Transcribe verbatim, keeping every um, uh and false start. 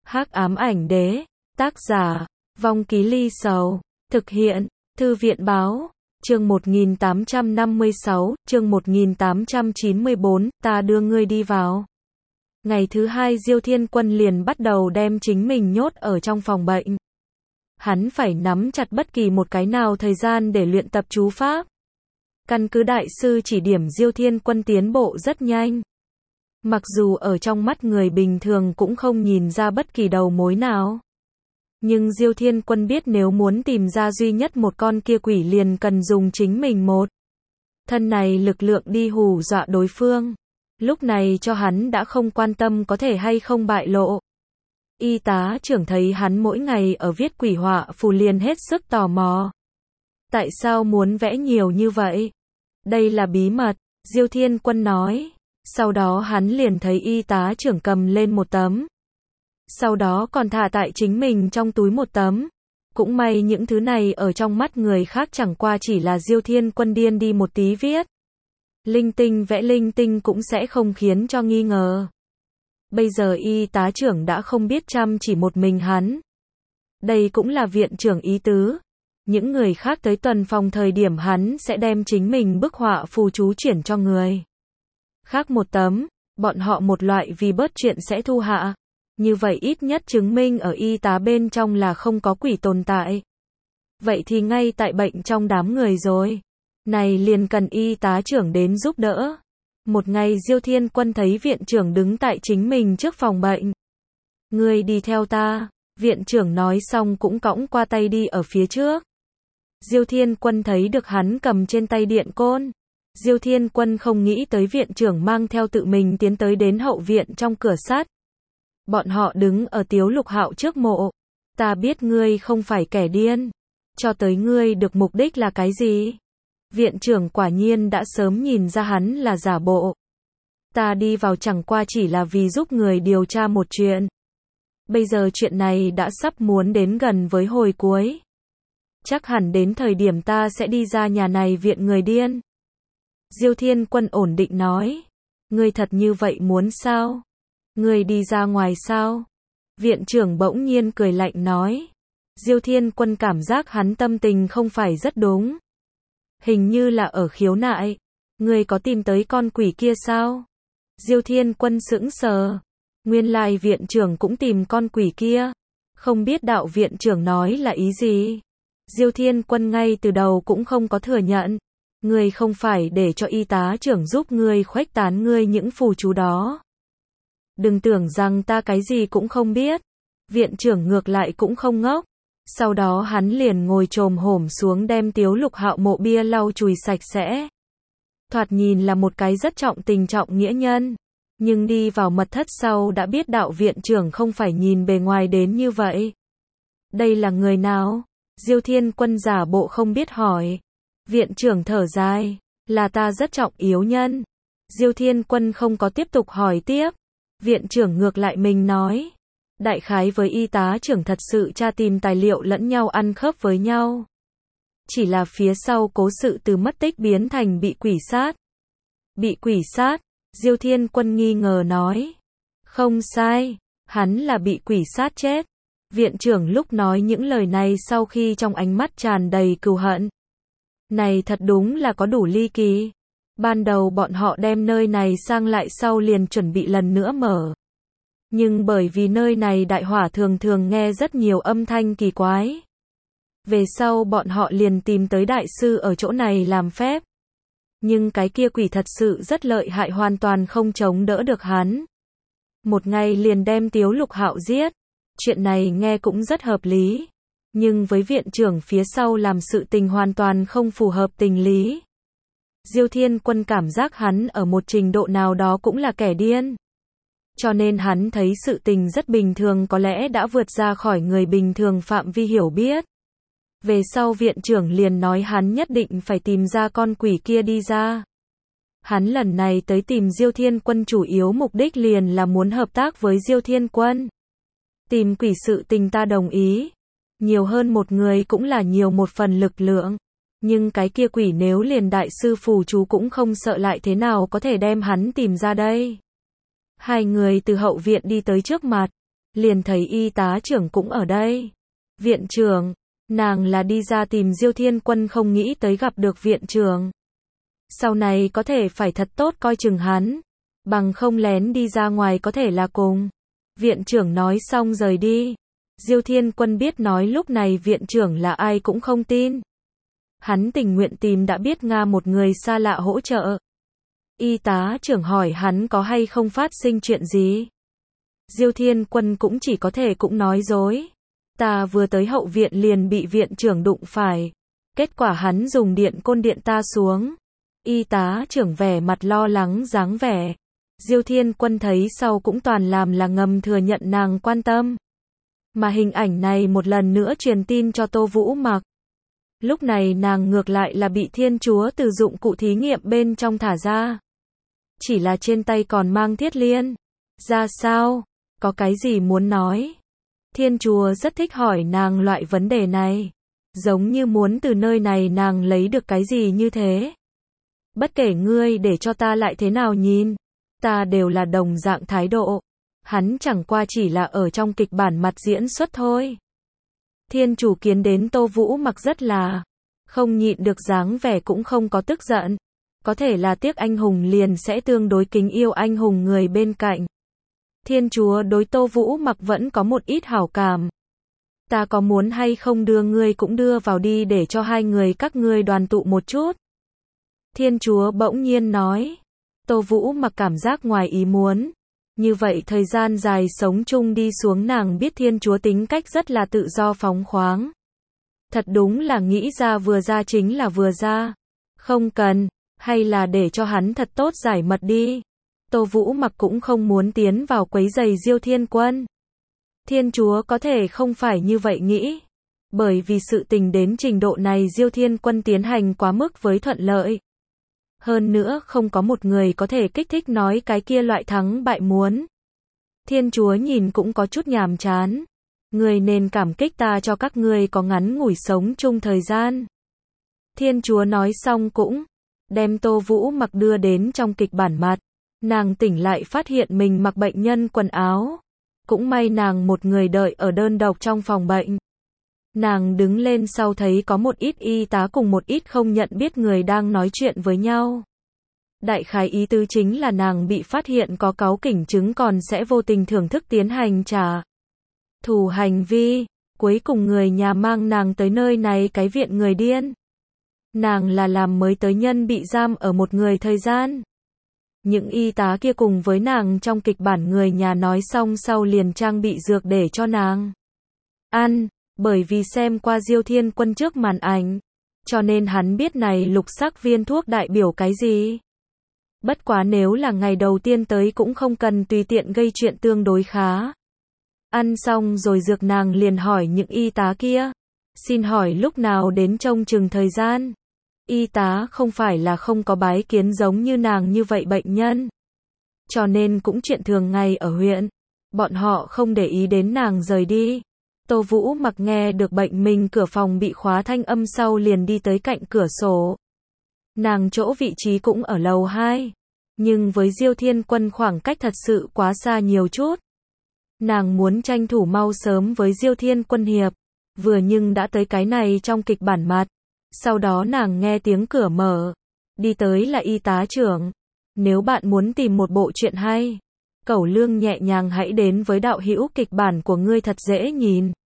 Hắc ám ảnh đế, tác giả, Vong Ký Ly Sầu, thực hiện, Thư viện báo, chương một nghìn tám trăm năm mươi sáu, chương một nghìn tám trăm chín mươi bốn, ta đưa ngươi đi vào. Ngày thứ hai Diêu Thiên Quân liền bắt đầu đem chính mình nhốt ở trong phòng bệnh. Hắn phải nắm chặt bất kỳ một cái nào thời gian để luyện tập chú pháp. Căn cứ đại sư chỉ điểm Diêu Thiên Quân tiến bộ rất nhanh. Mặc dù ở trong mắt người bình thường cũng không nhìn ra bất kỳ đầu mối nào. Nhưng Diêu Thiên Quân biết nếu muốn tìm ra duy nhất một con kia quỷ liền cần dùng chính mình một thân này lực lượng đi hù dọa đối phương. Lúc này cho hắn đã không quan tâm có thể hay không bại lộ. Y tá trưởng thấy hắn mỗi ngày ở viết quỷ họa phù liền hết sức tò mò. Tại sao muốn vẽ nhiều như vậy? Đây là bí mật, Diêu Thiên Quân nói. Sau đó hắn liền thấy y tá trưởng cầm lên một tấm. Sau đó còn thả tại chính mình trong túi một tấm. Cũng may những thứ này ở trong mắt người khác chẳng qua chỉ là Diêu Thiên Quân điên đi một tí viết. Linh tinh vẽ linh tinh cũng sẽ không khiến cho nghi ngờ. Bây giờ y tá trưởng đã không biết chăm chỉ một mình hắn. Đây cũng là viện trưởng ý tứ. Những người khác tới tuần phòng thời điểm hắn sẽ đem chính mình bức họa phù chú chuyển cho người khác một tấm, bọn họ một loại vì bớt chuyện sẽ thu hạ. Như vậy ít nhất chứng minh ở y tá bên trong là không có quỷ tồn tại. Vậy thì ngay tại bệnh trong đám người rồi. Này liền cần y tá trưởng đến giúp đỡ. Một ngày Diêu Thiên Quân thấy viện trưởng đứng tại chính mình trước phòng bệnh. Ngươi đi theo ta, viện trưởng nói xong cũng cõng qua tay đi ở phía trước. Diêu Thiên Quân thấy được hắn cầm trên tay điện côn. Diêu Thiên Quân không nghĩ tới viện trưởng mang theo tự mình tiến tới đến hậu viện trong cửa sắt. Bọn họ đứng ở Tiếu Lục Hạo trước mộ. Ta biết ngươi không phải kẻ điên. Cho tới ngươi được mục đích là cái gì? Viện trưởng quả nhiên đã sớm nhìn ra hắn là giả bộ. Ta đi vào chẳng qua chỉ là vì giúp người điều tra một chuyện. Bây giờ chuyện này đã sắp muốn đến gần với hồi cuối. Chắc hẳn đến thời điểm ta sẽ đi ra nhà này viện người điên. Diêu Thiên Quân ổn định nói. Ngươi thật như vậy muốn sao? Ngươi đi ra ngoài sao? Viện trưởng bỗng nhiên cười lạnh nói. Diêu Thiên Quân cảm giác hắn tâm tình không phải rất đúng. Hình như là ở khiếu nại. Ngươi có tìm tới con quỷ kia sao? Diêu Thiên Quân sững sờ. Nguyên lai viện trưởng cũng tìm con quỷ kia. Không biết đạo viện trưởng nói là ý gì? Diêu Thiên Quân ngay từ đầu cũng không có thừa nhận. Ngươi không phải để cho y tá trưởng giúp ngươi khuếch tán ngươi những phù chú đó. Đừng tưởng rằng ta cái gì cũng không biết. Viện trưởng ngược lại cũng không ngốc. Sau đó hắn liền ngồi chồm hổm xuống đem Tiếu Lục Hạo mộ bia lau chùi sạch sẽ. Thoạt nhìn là một cái rất trọng tình trọng nghĩa nhân. Nhưng đi vào mật thất sau đã biết đạo viện trưởng không phải nhìn bề ngoài đến như vậy. Đây là người nào? Diêu Thiên Quân giả bộ không biết hỏi. Viện trưởng thở dài. Là ta rất trọng yếu nhân. Diêu Thiên Quân không có tiếp tục hỏi tiếp. Viện trưởng ngược lại mình nói. Đại khái với y tá trưởng thật sự tra tìm tài liệu lẫn nhau ăn khớp với nhau. Chỉ là phía sau cố sự từ mất tích biến thành bị quỷ sát. Bị quỷ sát, Diêu Thiên Quân nghi ngờ nói. Không sai, hắn là bị quỷ sát chết. Viện trưởng lúc nói những lời này sau khi trong ánh mắt tràn đầy cừu hận. Này thật đúng là có đủ ly kỳ. Ban đầu bọn họ đem nơi này sang lại sau liền chuẩn bị lần nữa mở. Nhưng bởi vì nơi này đại hỏa thường thường nghe rất nhiều âm thanh kỳ quái. Về sau bọn họ liền tìm tới đại sư ở chỗ này làm phép. Nhưng cái kia quỷ thật sự rất lợi hại hoàn toàn không chống đỡ được hắn. Một ngày liền đem Tiếu Lục Hạo giết. Chuyện này nghe cũng rất hợp lý. Nhưng với viện trưởng phía sau làm sự tình hoàn toàn không phù hợp tình lý. Diêu Thiên Quân cảm giác hắn ở một trình độ nào đó cũng là kẻ điên. Cho nên hắn thấy sự tình rất bình thường có lẽ đã vượt ra khỏi người bình thường phạm vi hiểu biết. Về sau viện trưởng liền nói hắn nhất định phải tìm ra con quỷ kia đi ra. Hắn lần này tới tìm Diêu Thiên Quân chủ yếu mục đích liền là muốn hợp tác với Diêu Thiên Quân. Tìm quỷ sự tình ta đồng ý. Nhiều hơn một người cũng là nhiều một phần lực lượng. Nhưng cái kia quỷ nếu liền đại sư phù chú cũng không sợ lại thế nào có thể đem hắn tìm ra đây. Hai người từ hậu viện đi tới trước mặt. liền thấy y tá trưởng cũng ở đây. Viện trưởng, nàng là đi ra tìm Diêu Thiên Quân không nghĩ tới gặp được viện trưởng. Sau này có thể phải thật tốt coi chừng hắn, bằng không lén đi ra ngoài có thể là cùng. Viện trưởng nói xong rời đi. Diêu Thiên Quân biết nói lúc này viện trưởng là ai cũng không tin. Hắn tình nguyện tìm đã biết Nga một người xa lạ hỗ trợ. Y tá trưởng hỏi hắn có hay không phát sinh chuyện gì. Diêu Thiên Quân cũng chỉ có thể cũng nói dối. Ta vừa tới hậu viện liền bị viện trưởng đụng phải. Kết quả hắn dùng điện côn điện ta xuống. Y tá trưởng vẻ mặt lo lắng dáng vẻ. Diêu Thiên Quân thấy sau cũng toàn làm là ngầm thừa nhận nàng quan tâm. Mà hình ảnh này một lần nữa truyền tin cho Tô Vũ Mặc. Lúc này nàng ngược lại là bị Thiên Chúa từ dụng cụ thí nghiệm bên trong thả ra. Chỉ là trên tay còn mang thiết liên. Ra sao? Có cái gì muốn nói? Thiên Chúa rất thích hỏi nàng loại vấn đề này. Giống như muốn từ nơi này nàng lấy được cái gì như thế. Bất kể ngươi để cho ta lại thế nào nhìn, ta đều là đồng dạng thái độ. Hắn chẳng qua chỉ là ở trong kịch bản mặt diễn xuất thôi. Thiên chủ kiến đến Tô Vũ Mặc rất là không nhịn được dáng vẻ cũng không có tức giận. Có thể là tiếc anh hùng liền sẽ tương đối kính yêu anh hùng người bên cạnh. Thiên chúa đối Tô Vũ Mặc vẫn có một ít hảo cảm. Ta có muốn hay không đưa ngươi cũng đưa vào đi để cho hai người các ngươi đoàn tụ một chút. Thiên chúa bỗng nhiên nói. Tô Vũ Mặc cảm giác ngoài ý muốn. Như vậy thời gian dài sống chung đi xuống nàng biết thiên chúa tính cách rất là tự do phóng khoáng. Thật đúng là nghĩ ra vừa ra chính là vừa ra. Không cần, hay là để cho hắn thật tốt giải mật đi. Tô Vũ Mặc cũng không muốn tiến vào quấy giày Diêu Thiên Quân. Thiên chúa có thể không phải như vậy nghĩ. Bởi vì sự tình đến trình độ này Diêu Thiên Quân tiến hành quá mức với thuận lợi. Hơn nữa không có một người có thể kích thích nói cái kia loại thắng bại muốn. Thiên chúa nhìn cũng có chút nhàm chán. Người nên cảm kích ta cho các ngươi có ngắn ngủi sống chung thời gian. Thiên chúa nói xong cũng đem Tô Vũ Mặc đưa đến trong kịch bản mặt. Nàng tỉnh lại phát hiện mình mặc bệnh nhân quần áo. Cũng may nàng một người đợi ở đơn độc trong phòng bệnh. Nàng đứng lên sau thấy có một ít y tá cùng một ít không nhận biết người đang nói chuyện với nhau. Đại khái ý tứ chính là nàng bị phát hiện có cáu kỉnh chứng còn sẽ vô tình thưởng thức tiến hành trả thù hành vi. Cuối cùng người nhà mang nàng tới nơi này cái viện người điên. Nàng là làm mới tới nhân bị giam ở một người thời gian. Những y tá kia cùng với nàng trong kịch bản người nhà nói xong sau liền trang bị dược để cho nàng ăn, bởi vì xem qua Diêu Thiên Quân trước màn ảnh, cho nên hắn biết này lục sắc viên thuốc đại biểu cái gì. Bất quá nếu là ngày đầu tiên tới cũng không cần tùy tiện gây chuyện tương đối khá. Ăn xong rồi dược nàng liền hỏi những y tá kia, xin hỏi lúc nào đến trông chừng thời gian. Y tá không phải là không có bái kiến giống như nàng như vậy bệnh nhân. Cho nên cũng chuyện thường ngày ở huyện. Bọn họ không để ý đến nàng rời đi. Tô Vũ Mặc nghe được bệnh mình cửa phòng bị khóa thanh âm sau liền đi tới cạnh cửa sổ. Nàng chỗ vị trí cũng ở lầu hai. Nhưng với Diêu Thiên Quân khoảng cách thật sự quá xa nhiều chút. Nàng muốn tranh thủ mau sớm với Diêu Thiên Quân hiệp. Vừa nhưng đã tới cái này trong kịch bản mặt. Sau đó nàng nghe tiếng cửa mở. Đi tới là y tá trưởng. Nếu bạn muốn tìm một bộ truyện hay, cẩu lương nhẹ nhàng hãy đến với đạo hữu kịch bản của ngươi thật dễ nhìn.